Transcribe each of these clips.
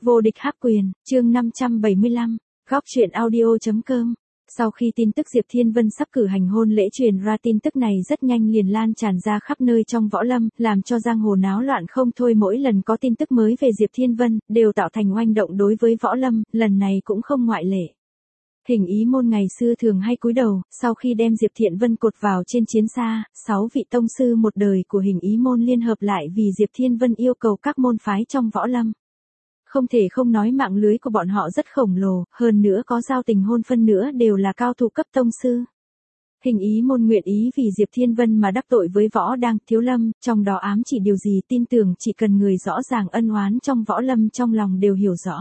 Vô địch hắc quyền, chương 575, góc truyện audio.com. Sau khi tin tức Diệp Thiên Vân sắp cử hành hôn lễ truyền ra, tin tức này rất nhanh liền lan tràn ra khắp nơi trong võ lâm, làm cho giang hồ náo loạn không thôi. Mỗi lần có tin tức mới về Diệp Thiên Vân, đều tạo thành oanh động đối với võ lâm, lần này cũng không ngoại lệ. Hình ý môn ngày xưa thường hay cúi đầu, sau khi đem Diệp Thiên Vân cột vào trên chiến xa, 6 vị tông sư một đời của hình ý môn liên hợp lại vì Diệp Thiên Vân yêu cầu các môn phái trong võ lâm. Không thể không nói mạng lưới của bọn họ rất khổng lồ, hơn nữa có giao tình hôn phân nữa đều là cao thủ cấp tông sư. Hình ý môn nguyện ý vì Diệp Thiên Vân mà đắc tội với võ đang, Thiếu Lâm, trong đó ám chỉ điều gì, tin tưởng chỉ cần người rõ ràng ân oán trong võ lâm trong lòng đều hiểu rõ.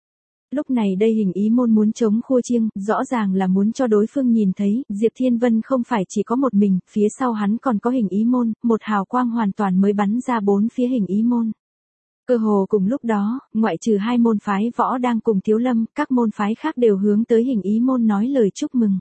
Lúc này đây hình ý môn muốn chống khua chiêng, rõ ràng là muốn cho đối phương nhìn thấy, Diệp Thiên Vân không phải chỉ có một mình, phía sau hắn còn có hình ý môn, một hào quang hoàn toàn mới bắn ra bốn phía hình ý môn. Cơ hồ cùng lúc đó, ngoại trừ hai môn phái võ đang cùng Thiếu Lâm, các môn phái khác đều hướng tới hình ý môn nói lời chúc mừng.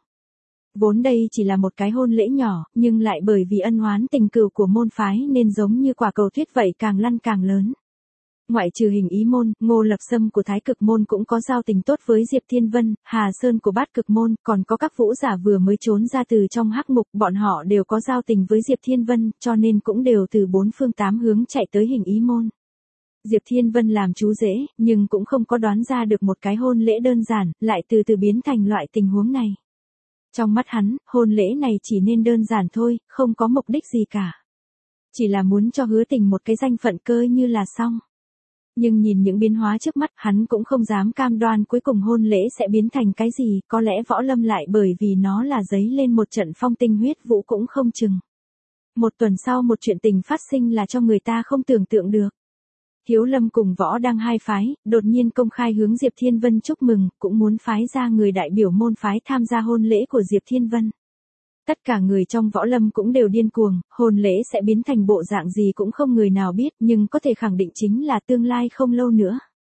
Vốn đây chỉ là một cái hôn lễ nhỏ, nhưng lại bởi vì ân oán tình cừu của môn phái nên giống như quả cầu tuyết vậy càng lăn càng lớn. Ngoại trừ hình ý môn, Ngô Lập Sâm của Thái Cực môn cũng có giao tình tốt với Diệp Thiên Vân, Hà Sơn của Bát Cực môn, còn có các vũ giả vừa mới trốn ra từ trong hắc ngục, bọn họ đều có giao tình với Diệp Thiên Vân, cho nên cũng đều từ bốn phương tám hướng chạy tới hình ý môn. Diệp Thiên Vân làm chú rể, nhưng cũng không có đoán ra được một cái hôn lễ đơn giản, lại từ từ biến thành loại tình huống này. Trong mắt hắn, hôn lễ này chỉ nên đơn giản thôi, không có mục đích gì cả. Chỉ là muốn cho Hứa Tình một cái danh phận cơ như là xong. Nhưng nhìn những biến hóa trước mắt, hắn cũng không dám cam đoan cuối cùng hôn lễ sẽ biến thành cái gì, có lẽ võ lâm lại bởi vì nó là giấy lên một trận phong tinh huyết vũ cũng không chừng. Một tuần sau một chuyện tình phát sinh là cho người ta không tưởng tượng được. Thiếu Lâm cùng võ đang hai phái, đột nhiên công khai hướng Diệp Thiên Vân chúc mừng, cũng muốn phái ra người đại biểu môn phái tham gia hôn lễ của Diệp Thiên Vân. Tất cả người trong võ lâm cũng đều điên cuồng, hôn lễ sẽ biến thành bộ dạng gì cũng không người nào biết, nhưng có thể khẳng định chính là tương lai không lâu nữa.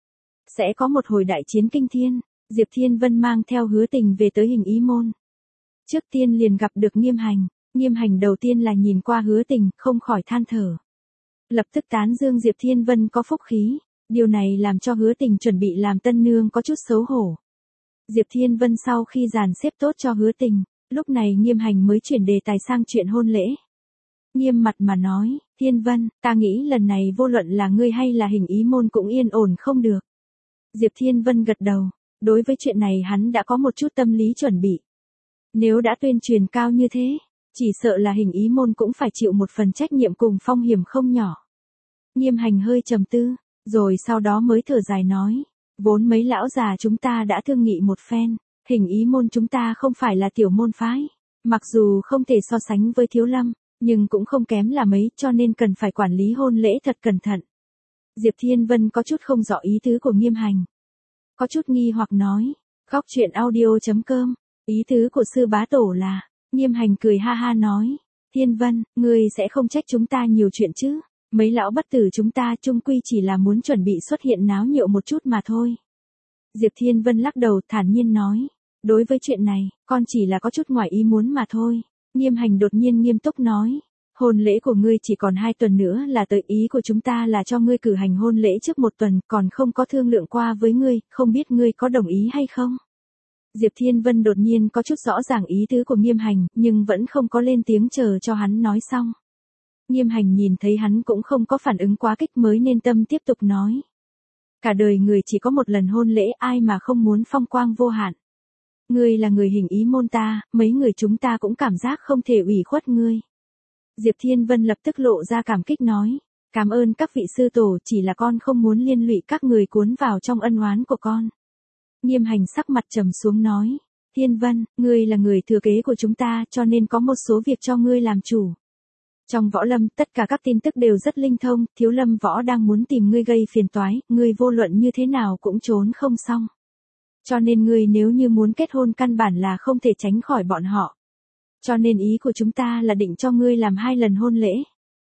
Sẽ có một hồi đại chiến kinh thiên, Diệp Thiên Vân mang theo Hứa Tình về tới hình ý môn. Trước tiên liền gặp được Nghiêm Hành đầu tiên là nhìn qua Hứa Tình, không khỏi than thở. Lập tức tán dương Diệp Thiên Vân có phúc khí, điều này làm cho Hứa Tình chuẩn bị làm tân nương có chút xấu hổ. Diệp Thiên Vân sau khi dàn xếp tốt cho Hứa Tình, lúc này Nghiêm Hành mới chuyển đề tài sang chuyện hôn lễ. Nghiêm mặt mà nói, Thiên Vân, ta nghĩ lần này vô luận là ngươi hay là hình ý môn cũng yên ổn không được. Diệp Thiên Vân gật đầu, đối với chuyện này hắn đã có một chút tâm lý chuẩn bị. Nếu đã tuyên truyền cao như thế, chỉ sợ là hình ý môn cũng phải chịu một phần trách nhiệm cùng phong hiểm không nhỏ. Nghiêm Hành hơi trầm tư, rồi sau đó mới thở dài nói, vốn mấy lão già chúng ta đã thương nghị một phen, hình ý môn chúng ta không phải là tiểu môn phái, mặc dù không thể so sánh với Thiếu Lâm, nhưng cũng không kém là mấy, cho nên cần phải quản lý hôn lễ thật cẩn thận. Diệp Thiên Vân có chút không rõ ý tứ của Nghiêm Hành. Có chút nghi hoặc nói, góc truyện audio.com, ý tứ của sư bá tổ là, Nghiêm Hành cười ha ha nói, Thiên Vân, ngươi sẽ không trách chúng ta nhiều chuyện chứ, mấy lão bất tử chúng ta chung quy chỉ là muốn chuẩn bị xuất hiện náo nhiệt một chút mà thôi. Diệp Thiên Vân lắc đầu thản nhiên nói, đối với chuyện này, con chỉ là có chút ngoài ý muốn mà thôi. Nghiêm Hành đột nhiên nghiêm túc nói, hôn lễ của ngươi chỉ còn 2 tuần nữa là tới, ý của chúng ta là cho ngươi cử hành hôn lễ trước 1 tuần, còn không có thương lượng qua với ngươi, không biết ngươi có đồng ý hay không? Diệp Thiên Vân đột nhiên có chút rõ ràng ý tứ của Nghiêm Hành, nhưng vẫn không có lên tiếng chờ cho hắn nói xong. Nghiêm Hành nhìn thấy hắn cũng không có phản ứng quá kích mới nên tâm tiếp tục nói. Cả đời người chỉ có một lần hôn lễ, ai mà không muốn phong quang vô hạn. Ngươi là người hình ý môn ta, mấy người chúng ta cũng cảm giác không thể ủy khuất ngươi. Diệp Thiên Vân lập tức lộ ra cảm kích nói, cảm ơn các vị sư tổ, chỉ là con không muốn liên lụy các người cuốn vào trong ân oán của con. Nghiêm Hành sắc mặt trầm xuống nói, Thiên Vân, ngươi là người thừa kế của chúng ta cho nên có một số việc cho ngươi làm chủ. Trong võ lâm, tất cả các tin tức đều rất linh thông, Thiếu Lâm võ đang muốn tìm ngươi gây phiền toái, ngươi vô luận như thế nào cũng trốn không xong. Cho nên ngươi nếu như muốn kết hôn căn bản là không thể tránh khỏi bọn họ. Cho nên ý của chúng ta là định cho ngươi làm 2 lần hôn lễ.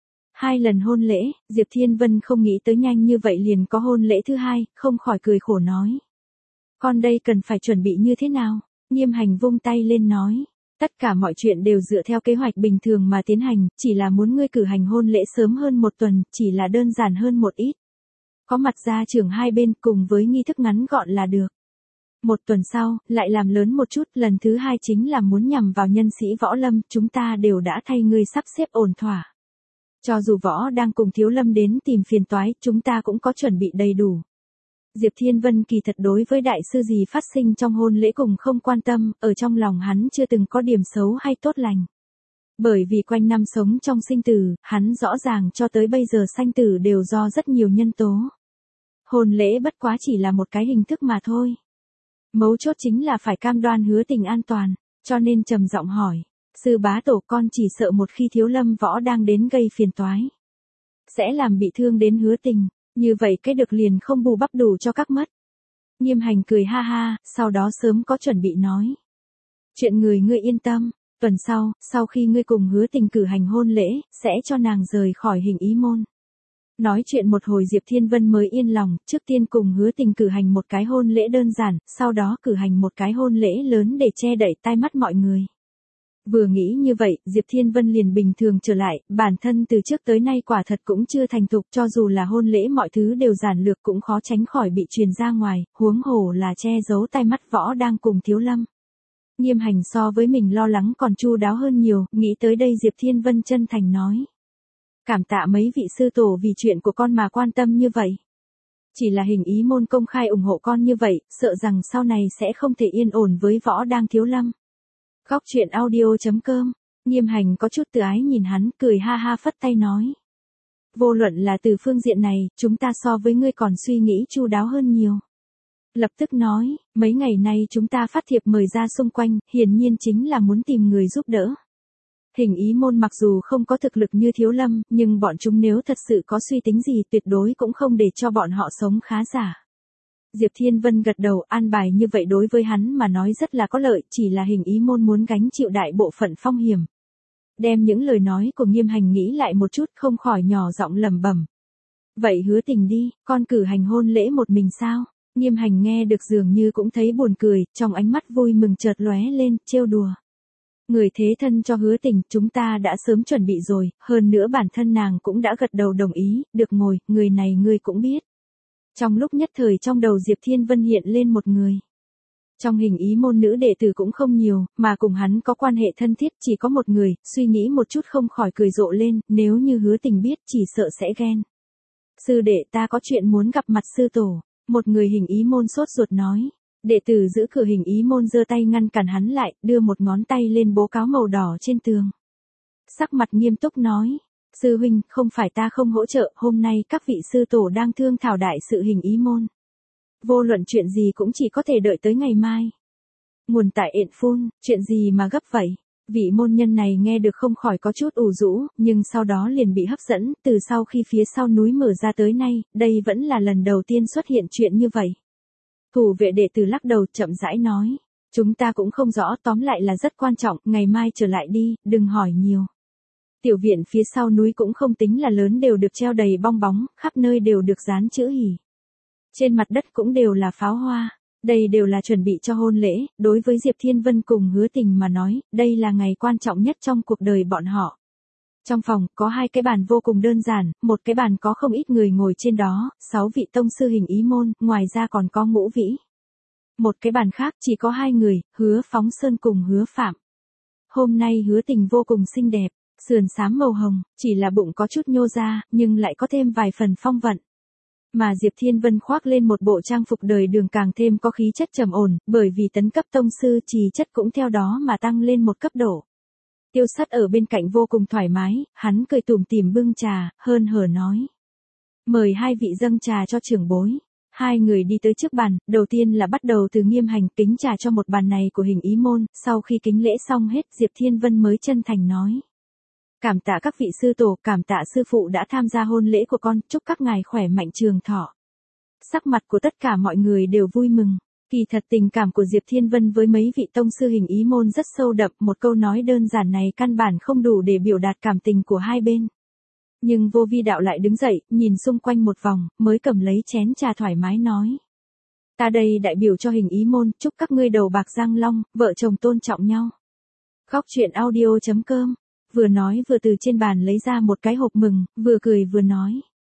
2 lần hôn lễ, Diệp Thiên Vân không nghĩ tới nhanh như vậy liền có hôn lễ thứ 2, không khỏi cười khổ nói. Con đây cần phải chuẩn bị như thế nào? Nghiêm Hành vung tay lên nói. Tất cả mọi chuyện đều dựa theo kế hoạch bình thường mà tiến hành, chỉ là muốn ngươi cử hành hôn lễ sớm hơn 1 tuần, chỉ là đơn giản hơn một ít. có mặt gia trưởng hai bên cùng với nghi thức ngắn gọn là được. Một tuần sau, lại làm lớn một chút, lần thứ hai chính là muốn nhằm vào nhân sĩ Võ Lâm, chúng ta đều đã thay ngươi sắp xếp ổn thỏa. Cho dù Võ đang cùng Thiếu Lâm đến tìm phiền toái, chúng ta cũng có chuẩn bị đầy đủ. Diệp Thiên Vân kỳ thật đối với đại sư gì phát sinh trong hôn lễ cùng không quan tâm, ở trong lòng hắn chưa từng có điểm xấu hay tốt lành. Bởi vì quanh năm sống trong sinh tử, hắn rõ ràng cho tới bây giờ sanh tử đều do rất nhiều nhân tố. Hôn lễ bất quá chỉ là một cái hình thức mà thôi. Mấu chốt chính là phải cam đoan Hứa Tình an toàn, cho nên trầm giọng hỏi, sư bá tổ con chỉ sợ một khi Thiếu Lâm Võ đang đến gây phiền toái, sẽ làm bị thương đến Hứa Tình, như vậy cái được liền không bù bắp đủ cho các mất. Nghiêm Hành cười ha ha, sau đó sớm có chuẩn bị nói. Chuyện người ngươi yên tâm, tuần sau khi ngươi cùng Hứa Tình cử hành hôn lễ, sẽ cho nàng rời khỏi Hình Ý môn. Nói chuyện một hồi Diệp Thiên Vân mới yên lòng, trước tiên cùng Hứa Tình cử hành một cái hôn lễ đơn giản, sau đó cử hành một cái hôn lễ lớn để che đậy tai mắt mọi người. Vừa nghĩ như vậy, Diệp Thiên Vân liền bình thường trở lại, bản thân từ trước tới nay quả thật cũng chưa thành thục, cho dù là hôn lễ mọi thứ đều giản lược cũng khó tránh khỏi bị truyền ra ngoài, huống hồ là che giấu tai mắt Võ đang cùng Thiếu Lâm. Nghiêm Hành so với mình lo lắng còn chu đáo hơn nhiều, nghĩ tới đây Diệp Thiên Vân chân thành nói. Cảm tạ mấy vị sư tổ vì chuyện của con mà quan tâm như vậy. Chỉ là Hình Ý môn công khai ủng hộ con như vậy, sợ rằng sau này sẽ không thể yên ổn với Võ đang Thiếu Lâm. Góc truyện audio.com, Nghiêm Hành có chút tự ái nhìn hắn, cười ha ha phất tay nói. Vô luận là từ phương diện này, chúng ta so với ngươi còn suy nghĩ chu đáo hơn nhiều. Lập tức nói, mấy ngày nay chúng ta phát thiệp mời ra xung quanh, hiển nhiên chính là muốn tìm người giúp đỡ. Hình Ý môn mặc dù không có thực lực như Thiếu Lâm, nhưng bọn chúng nếu thật sự có suy tính gì tuyệt đối cũng không để cho bọn họ sống khá giả. Diệp Thiên Vân gật đầu, an bài như vậy đối với hắn mà nói rất là có lợi, chỉ là Hình Ý môn muốn gánh chịu đại bộ phận phong hiểm. Đem những lời nói của Nghiêm Hành nghĩ lại một chút, không khỏi nhỏ giọng lẩm bẩm. Vậy Hứa Tình đi, con cử hành hôn lễ một mình sao? Nghiêm Hành nghe được dường như cũng thấy buồn cười, trong ánh mắt vui mừng chợt lóe lên, trêu đùa. Người thế thân cho Hứa Tình, chúng ta đã sớm chuẩn bị rồi, hơn nữa bản thân nàng cũng đã gật đầu đồng ý, được ngồi, người này ngươi cũng biết. Trong lúc nhất thời trong đầu Diệp Thiên Vân hiện lên một người. Trong Hình Ý môn nữ đệ tử cũng không nhiều, mà cùng hắn có quan hệ thân thiết chỉ có một người, suy nghĩ một chút không khỏi cười rộ lên, nếu như Hứa Tình biết chỉ sợ sẽ ghen. Sư đệ ta có chuyện muốn gặp mặt sư tổ, một người Hình Ý môn sốt ruột nói. Đệ tử giữ cửa Hình Ý môn giơ tay ngăn cản hắn lại, đưa một ngón tay lên bố cáo màu đỏ trên tường. Sắc mặt nghiêm túc nói. Sư huynh, không phải ta không hỗ trợ, hôm nay các vị sư tổ đang thương thảo đại sự Hình Ý môn. Vô luận chuyện gì cũng chỉ có thể đợi tới ngày mai. Nguồn tại ện phun, chuyện gì mà gấp vậy? Vị môn nhân này nghe được không khỏi có chút ủ rũ, nhưng sau đó liền bị hấp dẫn, từ sau khi phía sau núi mở ra tới nay, đây vẫn là lần đầu tiên xuất hiện chuyện như vậy. Thủ vệ đệ tử lắc đầu chậm rãi nói. Chúng ta cũng không rõ, tóm lại là rất quan trọng, ngày mai trở lại đi, đừng hỏi nhiều. Tiểu viện phía sau núi cũng không tính là lớn, đều được treo đầy bong bóng, khắp nơi đều được dán chữ hỉ. Trên mặt đất cũng đều là pháo hoa, đây đều là chuẩn bị cho hôn lễ, đối với Diệp Thiên Vân cùng Hứa Tình mà nói, đây là ngày quan trọng nhất trong cuộc đời bọn họ. Trong phòng, có 2 cái bàn vô cùng đơn giản, một cái bàn có không ít người ngồi trên đó, 6 vị tông sư Hình Ý môn, ngoài ra còn có Ngũ Vĩ. Một cái bàn khác chỉ có 2 người, Hứa Phóng Sơn cùng Hứa Phạm. Hôm nay Hứa Tình vô cùng xinh đẹp, sườn xám màu hồng, chỉ là bụng có chút nhô ra, nhưng lại có thêm vài phần phong vận. Mà Diệp Thiên Vân khoác lên một bộ trang phục đời đường càng thêm có khí chất trầm ổn, bởi vì tấn cấp tông sư trì chất cũng theo đó mà tăng lên một cấp độ. Tiêu Sắt ở bên cạnh vô cùng thoải mái, hắn cười tủm tỉm bưng trà, hớn hở nói. Mời 2 vị dâng trà cho trưởng bối. 2 người đi tới trước bàn, đầu tiên là bắt đầu từ Nghiêm Hành kính trà cho một bàn này của Hình Ý môn, sau khi kính lễ xong hết Diệp Thiên Vân mới chân thành nói. Cảm tạ các vị sư tổ, cảm tạ sư phụ đã tham gia hôn lễ của con, chúc các ngài khỏe mạnh trường thọ. Sắc mặt của tất cả mọi người đều vui mừng. Kỳ thật tình cảm của Diệp Thiên Vân với mấy vị tông sư Hình Ý môn rất sâu đậm, một câu nói đơn giản này căn bản không đủ để biểu đạt cảm tình của hai bên. Nhưng Vô Vi đạo lại đứng dậy, nhìn xung quanh một vòng, mới cầm lấy chén trà thoải mái nói. Ta đây đại biểu cho Hình Ý môn, chúc các ngươi đầu bạc răng long, vợ chồng tôn trọng nhau. Góc truyện audio.com, vừa nói vừa từ trên bàn lấy ra một cái hộp mừng, vừa cười vừa nói.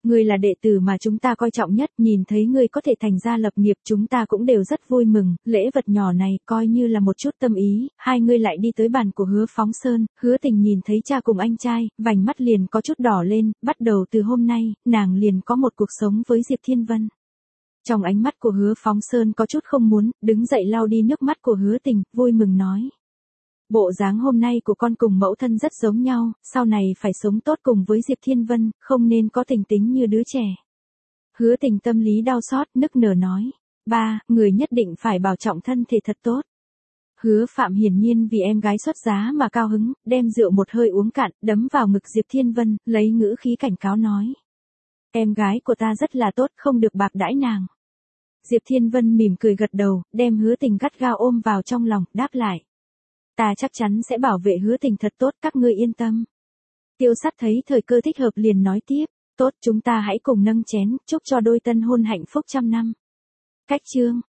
Ngươi là đệ tử mà chúng ta coi trọng nhất, nhìn thấy ngươi có thể thành gia lập nghiệp chúng ta cũng đều rất vui mừng, lễ vật nhỏ này coi như là một chút tâm ý, hai ngươi lại đi tới bàn của Hứa Phóng Sơn, Hứa Tình nhìn thấy cha cùng anh trai, vành mắt liền có chút đỏ lên, bắt đầu từ hôm nay, nàng liền có một cuộc sống với Diệp Thiên Vân. Trong ánh mắt của Hứa Phóng Sơn có chút không muốn, đứng dậy lau đi nước mắt của Hứa Tình, vui mừng nói. Bộ dáng hôm nay của con cùng mẫu thân rất giống nhau, sau này phải sống tốt cùng với Diệp Thiên Vân, không nên có tình tính như đứa trẻ. Hứa Tình tâm lý đau xót, nức nở nói. Ba, người nhất định phải bảo trọng thân thể thật tốt. Hứa Phạm hiển nhiên vì em gái xuất giá mà cao hứng, đem rượu một hơi uống cạn, đấm vào ngực Diệp Thiên Vân, lấy ngữ khí cảnh cáo nói. Em gái của ta rất là tốt, không được bạc đãi nàng. Diệp Thiên Vân mỉm cười gật đầu, đem Hứa Tình gắt gao ôm vào trong lòng, đáp lại. Ta chắc chắn sẽ bảo vệ Hứa Tình thật tốt, các ngươi yên tâm. Tiêu Sắt thấy thời cơ thích hợp liền nói tiếp, tốt chúng ta hãy cùng nâng chén, chúc cho đôi tân hôn hạnh phúc trăm năm. Cách chương